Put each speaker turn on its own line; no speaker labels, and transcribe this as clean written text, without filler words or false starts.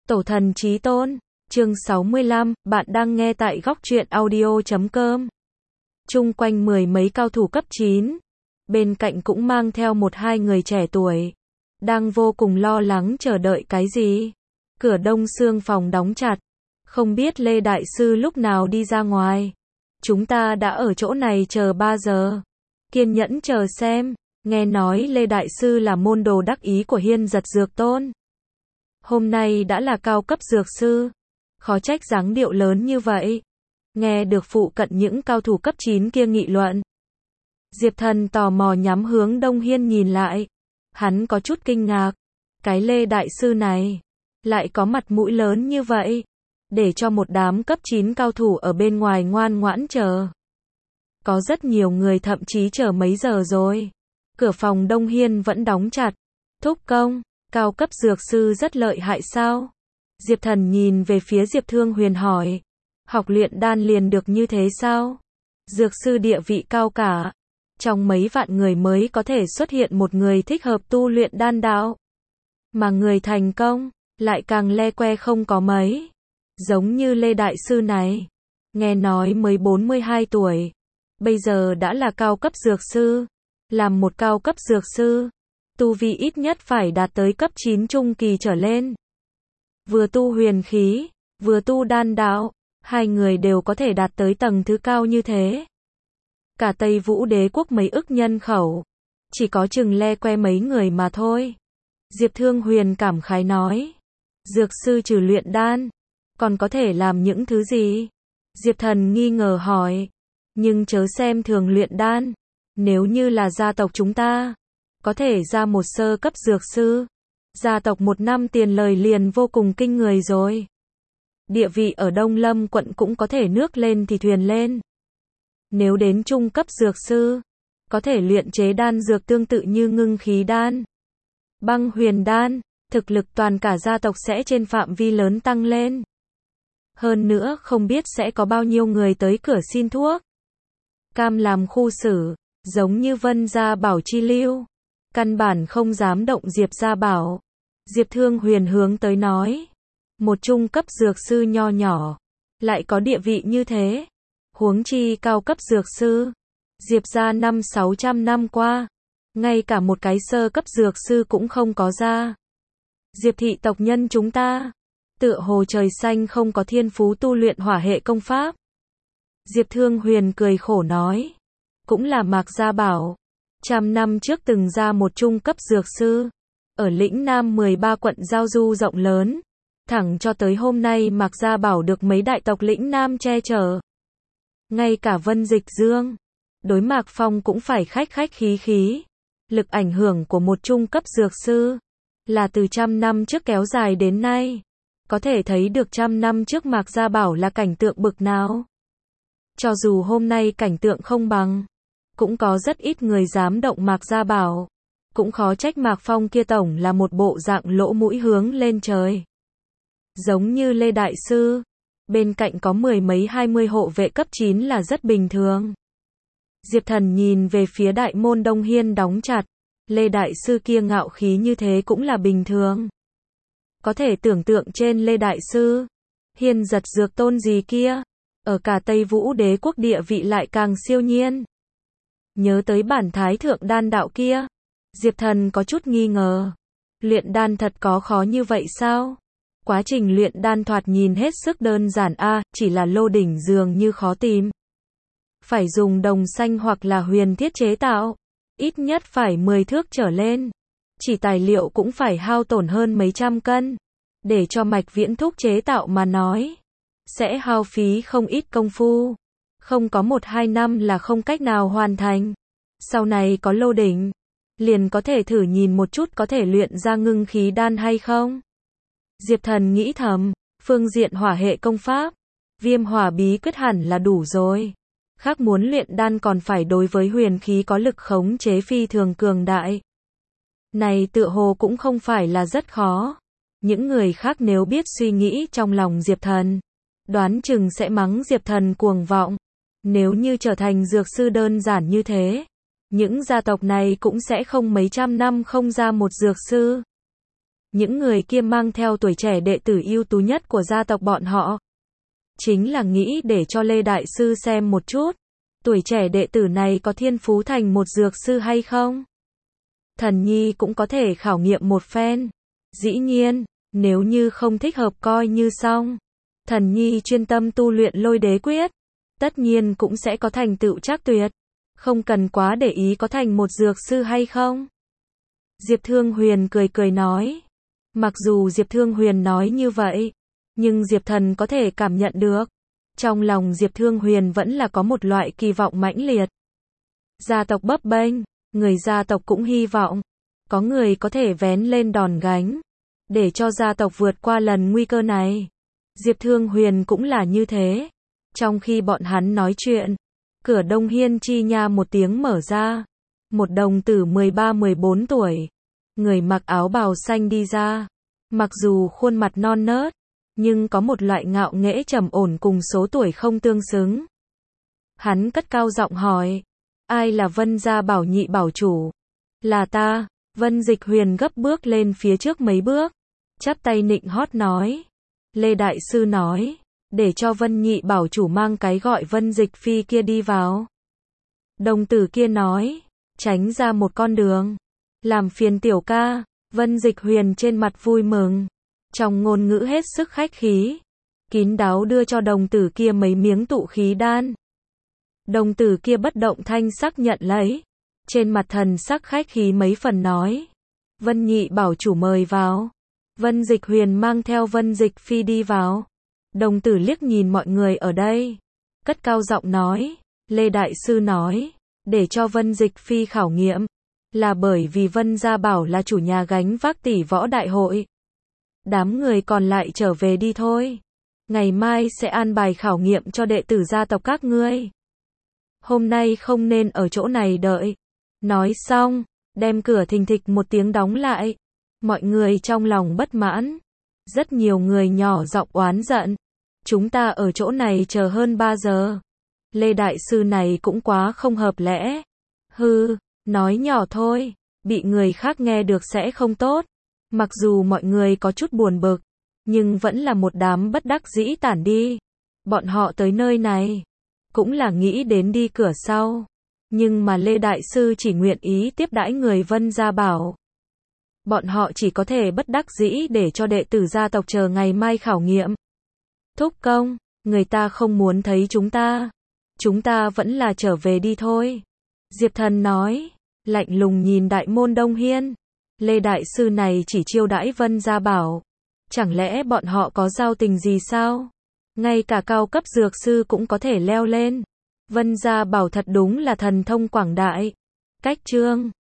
Tổ thần chí tôn, chương 65, bạn đang nghe tại góc truyện audio.com. Chung quanh mười mấy cao thủ cấp 9, bên cạnh cũng mang theo một hai người trẻ tuổi, đang vô cùng lo lắng chờ đợi cái gì. Cửa đông xương phòng đóng chặt, không biết Lê Đại Sư lúc nào đi ra ngoài. Chúng ta đã ở chỗ này chờ 3 giờ, kiên nhẫn chờ xem. Nghe nói Lê Đại Sư là môn đồ đắc ý của Hiên Giật Dược Tôn. Hôm nay đã là cao cấp dược sư, khó trách dáng điệu lớn như vậy. Nghe được phụ cận những cao thủ cấp 9 kia nghị luận, Diệp Thần tò mò nhắm hướng Đông Hiên nhìn lại. Hắn có chút kinh ngạc, cái Lê Đại Sư này lại có mặt mũi lớn như vậy, để cho một đám cấp 9 cao thủ ở bên ngoài ngoan ngoãn chờ. Có rất nhiều người thậm chí chờ mấy giờ rồi. Cửa phòng Đông Hiên vẫn đóng chặt. Thúc công, cao cấp dược sư rất lợi hại sao? Diệp Thần nhìn về phía Diệp Thương Huyền hỏi. Học luyện đan liền được như thế sao? Dược sư địa vị cao cả, trong mấy vạn người mới có thể xuất hiện một người thích hợp tu luyện đan đạo. Mà người thành công, lại càng le que không có mấy. Giống như Lê Đại Sư này, nghe nói mới 42 tuổi, bây giờ đã là cao cấp dược sư. Làm một cao cấp dược sư, tu vi ít nhất phải đạt tới cấp 9 trung kỳ trở lên. Vừa tu huyền khí, vừa tu đan đạo, hai người đều có thể đạt tới tầng thứ cao như thế. Cả Tây Vũ Đế quốc mấy ức nhân khẩu, chỉ có chừng le que mấy người mà thôi. Diệp Thương Huyền cảm khái nói. Dược sư trừ luyện đan, còn có thể làm những thứ gì? Diệp Thần nghi ngờ hỏi. Nhưng chớ xem thường luyện đan. Nếu như là gia tộc chúng ta, có thể ra một sơ cấp dược sư. Gia tộc một năm tiền lời liền vô cùng kinh người rồi. Địa vị ở Đông Lâm quận cũng có thể nước lên thì thuyền lên. Nếu đến trung cấp dược sư, có thể luyện chế đan dược tương tự như ngưng khí đan, băng huyền đan, thực lực toàn cả gia tộc sẽ trên phạm vi lớn tăng lên. Hơn nữa không biết sẽ có bao nhiêu người tới cửa xin thuốc. Cam làm khu xử, giống như Vân Gia Bảo chi lưu, căn bản không dám động Diệp Gia Bảo. Diệp Thương Huyền hướng tới nói, một trung cấp dược sư nho nhỏ, lại có địa vị như thế, huống chi cao cấp dược sư. Diệp gia 500-600 năm qua, ngay cả một cái sơ cấp dược sư cũng không có ra. Diệp thị tộc nhân chúng ta, tựa hồ trời xanh không có thiên phú tu luyện hỏa hệ công pháp. Diệp Thương Huyền cười khổ nói. Cũng là Mạc Gia Bảo, 100 năm trước từng ra một trung cấp dược sư, ở lĩnh Nam 13 quận giao du rộng lớn, thẳng cho tới hôm nay Mạc Gia Bảo được mấy đại tộc lĩnh Nam che chở. Ngay cả Vân Dịch Dương, đối Mạc Phong cũng phải khách khách khí khí. Lực ảnh hưởng của một trung cấp dược sư, là từ 100 năm trước kéo dài đến nay. Có thể thấy được 100 năm trước Mạc Gia Bảo là cảnh tượng bực nào. Cho dù hôm nay cảnh tượng không bằng, cũng có rất ít người dám động Mạc Gia Bảo. Cũng khó trách Mạc Phong kia tổng là một bộ dạng lỗ mũi hướng lên trời. Giống như Lê Đại Sư, bên cạnh có mười mấy 20 hộ vệ cấp 9 là rất bình thường. Diệp Thần nhìn về phía đại môn Đông Hiên đóng chặt. Lê Đại Sư kia ngạo khí như thế cũng là bình thường. Có thể tưởng tượng trên Lê Đại Sư, Hiên Giật Dược Tôn gì kia, ở cả Tây Vũ Đế quốc địa vị lại càng siêu nhiên. Nhớ tới bản thái thượng đan đạo kia, Diệp Thần có chút nghi ngờ. Luyện đan thật có khó như vậy sao? Quá trình luyện đan thoạt nhìn hết sức đơn giản chỉ là lô đỉnh dường như khó tìm. Phải dùng đồng xanh hoặc là huyền thiết chế tạo, ít nhất phải 10 thước trở lên. Chỉ tài liệu cũng phải hao tổn hơn mấy trăm cân. Để cho Mạch Viễn Thúc chế tạo mà nói, sẽ hao phí không ít công phu. Không có 1-2 năm là không cách nào hoàn thành. Sau này có lô đỉnh, liền có thể thử nhìn một chút có thể luyện ra ngưng khí đan hay không. Diệp Thần nghĩ thầm, phương diện hỏa hệ công pháp, Viêm Hỏa Bí Quyết hẳn là đủ rồi. Khác muốn luyện đan còn phải đối với huyền khí có lực khống chế phi thường cường đại. Này tựa hồ cũng không phải là rất khó. Những người khác nếu biết suy nghĩ trong lòng Diệp Thần, đoán chừng sẽ mắng Diệp Thần cuồng vọng. Nếu như trở thành dược sư đơn giản như thế, những gia tộc này cũng sẽ không mấy trăm năm không ra một dược sư. Những người kia mang theo tuổi trẻ đệ tử ưu tú nhất của gia tộc bọn họ. Chính là nghĩ để cho Lê Đại Sư xem một chút. Tuổi trẻ đệ tử này có thiên phú thành một dược sư hay không? Thần nhi cũng có thể khảo nghiệm một phen. Dĩ nhiên, nếu như không thích hợp coi như xong. Thần nhi chuyên tâm tu luyện Lôi Đế Quyết. Tất nhiên cũng sẽ có thành tựu chắc tuyệt. Không cần quá để ý có thành một dược sư hay không. Diệp Thương Huyền cười cười nói. Mặc dù Diệp Thương Huyền nói như vậy, nhưng Diệp Thần có thể cảm nhận được. Trong lòng Diệp Thương Huyền vẫn là có một loại kỳ vọng mãnh liệt. Gia tộc bấp bênh, người gia tộc cũng hy vọng. Có người có thể vén lên đòn gánh. Để cho gia tộc vượt qua lần nguy cơ này. Diệp Thương Huyền cũng là như thế. Trong khi bọn hắn nói chuyện, cửa Đông Hiên chi nha một tiếng mở ra. Một đồng tử 13-14 tuổi. Người mặc áo bào xanh đi ra. Mặc dù khuôn mặt non nớt, nhưng có một loại ngạo nghễ trầm ổn cùng số tuổi không tương xứng. Hắn cất cao giọng hỏi. Ai là Vân gia Bảo nhị bảo chủ? Là ta. Vân Dịch Huyền gấp bước lên phía trước mấy bước. Chắp tay nịnh hót nói. Lê Đại Sư nói. Để cho Vân nhị bảo chủ mang cái gọi Vân Dịch Phi kia đi vào. Đồng tử kia nói. Tránh ra một con đường. Làm phiền tiểu ca. Vân Dịch Huyền trên mặt vui mừng. Trong ngôn ngữ hết sức khách khí. Kín đáo đưa cho đồng tử kia mấy miếng tụ khí đan. Đồng tử kia bất động thanh sắc nhận lấy. Trên mặt thần sắc khách khí mấy phần nói. Vân nhị bảo chủ mời vào. Vân Dịch Huyền mang theo Vân Dịch Phi đi vào. Đồng tử liếc nhìn mọi người ở đây. Cất cao giọng nói. Lê Đại Sư nói. Để cho Vân Dịch Phi khảo nghiệm. Là bởi vì Vân Gia Bảo là chủ nhà gánh vác tỷ võ đại hội. Đám người còn lại trở về đi thôi. Ngày mai sẽ an bài khảo nghiệm cho đệ tử gia tộc các ngươi. Hôm nay không nên ở chỗ này đợi. Nói xong, đem cửa thình thịch một tiếng đóng lại. Mọi người trong lòng bất mãn. Rất nhiều người nhỏ giọng oán giận. Chúng ta ở chỗ này chờ hơn 3 giờ. Lê Đại Sư này cũng quá không hợp lẽ. Hừ, nói nhỏ thôi. Bị người khác nghe được sẽ không tốt. Mặc dù mọi người có chút buồn bực, nhưng vẫn là một đám bất đắc dĩ tản đi. Bọn họ tới nơi này, cũng là nghĩ đến đi cửa sau. Nhưng mà Lê Đại Sư chỉ nguyện ý tiếp đãi người Vân Gia Bảo. Bọn họ chỉ có thể bất đắc dĩ để cho đệ tử gia tộc chờ ngày mai khảo nghiệm. Thúc công, người ta không muốn thấy chúng ta. Chúng ta vẫn là trở về đi thôi. Diệp Thần nói, lạnh lùng nhìn đại môn Đông Hiên. Lê Đại Sư này chỉ chiêu đãi Vân Gia Bảo. Chẳng lẽ bọn họ có giao tình gì sao? Ngay cả cao cấp dược sư cũng có thể leo lên. Vân Gia Bảo thật đúng là thần thông quảng đại. Cách chương